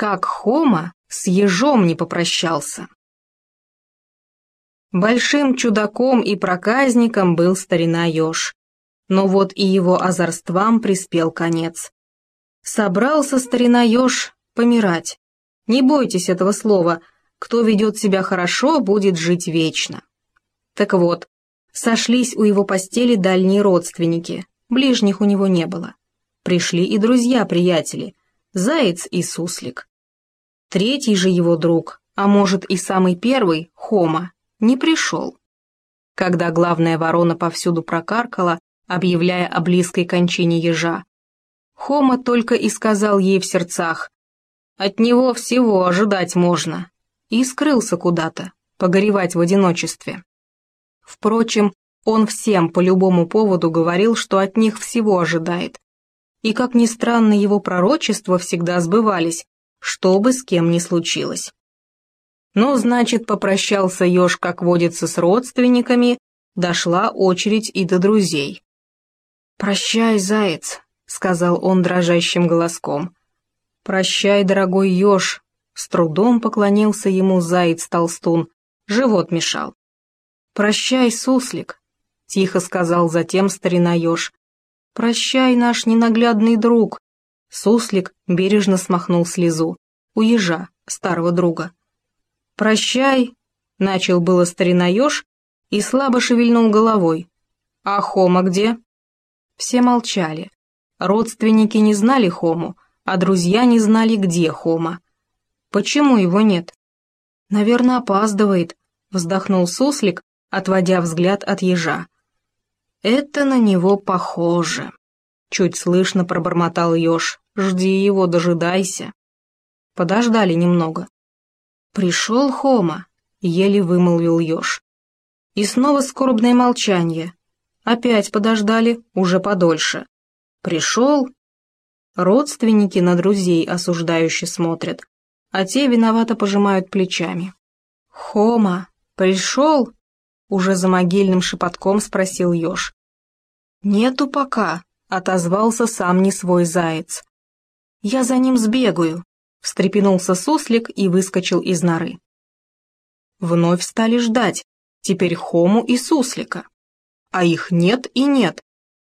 как Хома с ежом не попрощался. Большим чудаком и проказником был старина еж, но вот и его озорствам приспел конец. Собрался старина еж помирать. Не бойтесь этого слова, кто ведет себя хорошо, будет жить вечно. Так вот, сошлись у его постели дальние родственники, ближних у него не было. Пришли и друзья-приятели, Заяц и Суслик. Третий же его друг, а может и самый первый, Хома, не пришел. Когда главная ворона повсюду прокаркала, объявляя о близкой кончине ежа, Хома только и сказал ей в сердцах: «От него всего ожидать можно», и скрылся куда-то, погоревать в одиночестве. Впрочем, он всем по любому поводу говорил, что от них всего ожидает. И, как ни странно, его пророчества всегда сбывались, что бы с кем ни случилось. Ну, значит, попрощался еж, как водится, с родственниками, дошла очередь и до друзей. «Прощай, заяц», — сказал он дрожащим голоском. «Прощай, дорогой еж», — с трудом поклонился ему заяц-толстун, живот мешал. «Прощай, суслик», — тихо сказал затем старина еж. «Прощай, наш ненаглядный друг». Суслик бережно смахнул слезу. У ежа, старого друга. «Прощай», — начал было старина еж и слабо шевельнул головой. «А Хома где?» Все молчали. Родственники не знали Хому, а друзья не знали, где Хома. «Почему его нет?» «Наверное, опаздывает», — вздохнул суслик, отводя взгляд от ежа. «Это на него похоже», — чуть слышно пробормотал еж. «Жди его, дожидайся». Подождали немного. «Пришел Хома», — еле вымолвил еж. И снова скорбное молчание. Опять подождали, уже подольше. «Пришел?» Родственники на друзей осуждающе смотрят, а те виновато пожимают плечами. «Хома, пришел?» Уже за могильным шепотком спросил еж. «Нету пока», — отозвался сам не свой заяц. «Я за ним сбегаю», — встрепенулся суслик и выскочил из норы. Вновь стали ждать, теперь Хому и суслика. А их нет и нет.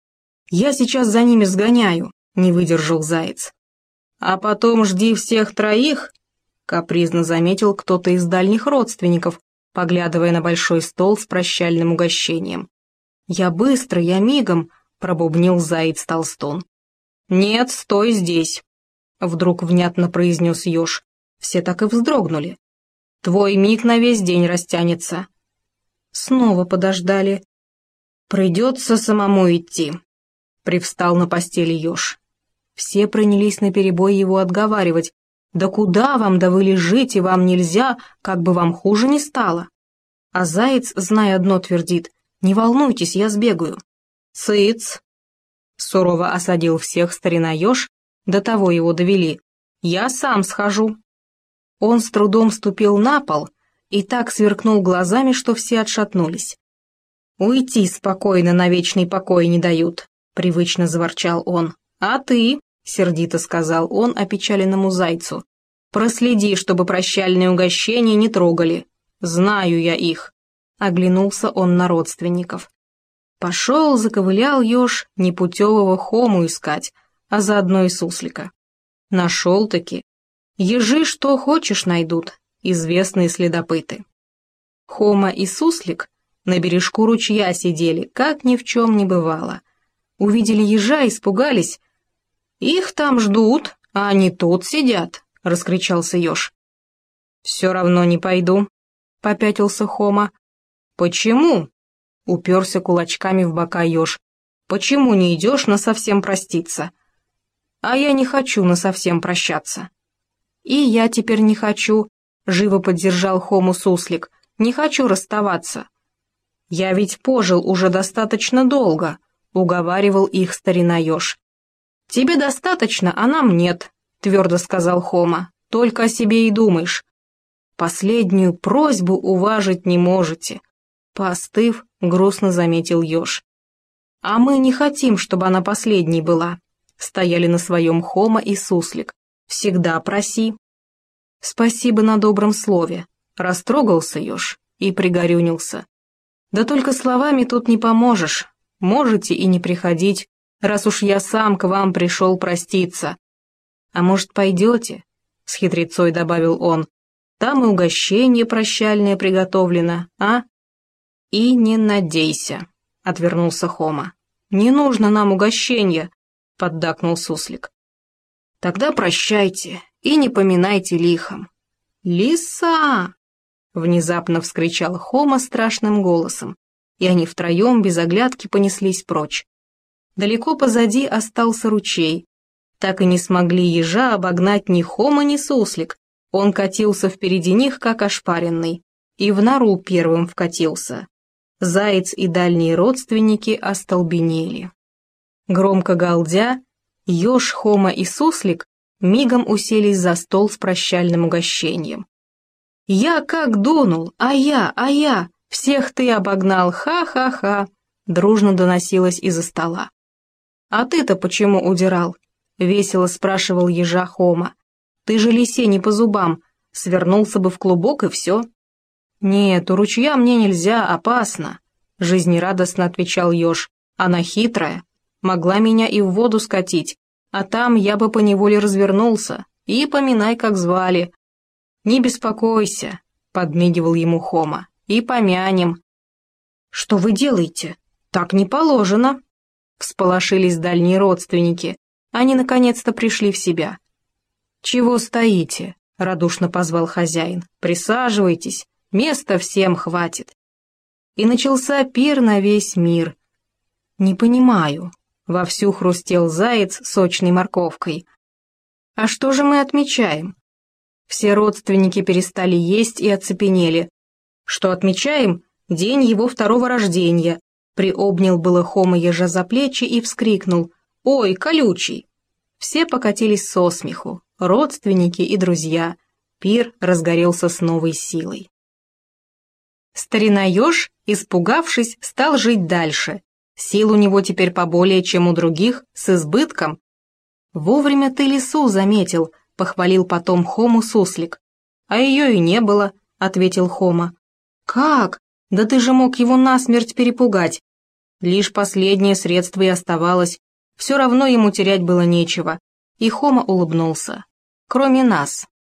«Я сейчас за ними сгоняю», — не выдержал заяц. «А потом жди всех троих», — капризно заметил кто-то из дальних родственников, поглядывая на большой стол с прощальным угощением. «Я быстро, я мигом», — пробубнил заяц-толстун. «Нет, стой здесь», — вдруг внятно произнес еж. Все так и вздрогнули. «Твой миг на весь день растянется». Снова подождали. «Придется самому идти», — привстал на постели еж. Все принялись наперебой его отговаривать. «Да куда вам, да вы лежите, вам нельзя, как бы вам хуже не стало». А заяц, зная одно, твердит: «Не волнуйтесь, я сбегаю». «Цыц!» — сурово осадил всех старина еж, до того его довели. «Я сам схожу». Он с трудом ступил на пол и так сверкнул глазами, что все отшатнулись. «Уйти спокойно на вечный покой не дают», — привычно заворчал он. «А ты?» — сердито сказал он опечаленному зайцу. «Проследи, чтобы прощальные угощения не трогали. Знаю я их». Оглянулся он на родственников. Пошел, заковылял еж непутевого Хому искать, а заодно и суслика. Нашел-таки. Ежи что хочешь найдут, известные следопыты. Хома и суслик на бережку ручья сидели, как ни в чем не бывало. Увидели ежа, испугались. «Их там ждут, а они тут сидят», — раскричался еж. «Все равно не пойду», — попятился Хома. «Почему?» — уперся кулачками в бока еж. «Почему не идешь насовсем проститься?» «А я не хочу насовсем прощаться». «И я теперь не хочу», — живо поддержал Хому суслик. «Не хочу расставаться». «Я ведь пожил уже достаточно долго», — уговаривал их старина еж. «Тебе достаточно, а нам нет», — твердо сказал Хома. «Только о себе и думаешь. Последнюю просьбу уважить не можете», — поостыв, грустно заметил еж. «А мы не хотим, чтобы она последней была», — стояли на своем Хома и суслик. «Всегда проси». Спасибо на добром слове. Растрогался еж и пригорюнился. Да только словами тут не поможешь. Можете и не приходить, раз уж я сам к вам пришел проститься. А может, пойдете? С хитрецой добавил он. Там и угощение прощальное приготовлено, а? И не надейся, отвернулся Хома. Не нужно нам угощенья, поддакнул суслик. Тогда прощайте и не поминайте лихом. Лиса! Внезапно вскричал Хома страшным голосом, и они втроем без оглядки понеслись прочь. Далеко позади остался ручей. Так и не смогли ежа обогнать ни Хома, ни суслик. Он катился впереди них, как ошпаренный, и в нору первым вкатился. Заяц и дальние родственники остолбенели. Громко галдя, еж, Хома и суслик мигом уселись за стол с прощальным угощением. «Я как дунул, а я, всех ты обогнал, ха-ха-ха!» дружно доносилось из-за стола. «А ты-то почему удирал?» — весело спрашивал ежа Хома. «Ты же лисе не по зубам, свернулся бы в клубок и все». «Нет, у ручья мне нельзя, опасно», — жизнерадостно отвечал еж. «Она хитрая, могла меня и в воду скатить, а там я бы поневоле развернулся, и поминай, как звали». «Не беспокойся», — подмигивал ему Хома, — «и помянем». «Что вы делаете? Так не положено», — всполошились дальние родственники. Они наконец-то пришли в себя. «Чего стоите?» — радушно позвал хозяин. «Присаживайтесь, места всем хватит». И начался пир на весь мир. «Не понимаю», — вовсю хрустел заяц сочной морковкой. «А что же мы отмечаем?» Все родственники перестали есть и оцепенели. «Что отмечаем? День его второго рождения», — приобнял было Хома ежа за плечи и вскрикнул: «Ой, колючий!» Все покатились со смеху, родственники и друзья. Пир разгорелся с новой силой. Старина еж, испугавшись, стал жить дальше. Сил у него теперь поболее, чем у других, с избытком. «Вовремя ты лису заметил», — похвалил потом Хому суслик. «А ее и не было», — ответил Хома. «Как? Да ты же мог его насмерть перепугать». Лишь последнее средство и оставалось. Все равно ему терять было нечего. И Хома улыбнулся. «Кроме нас».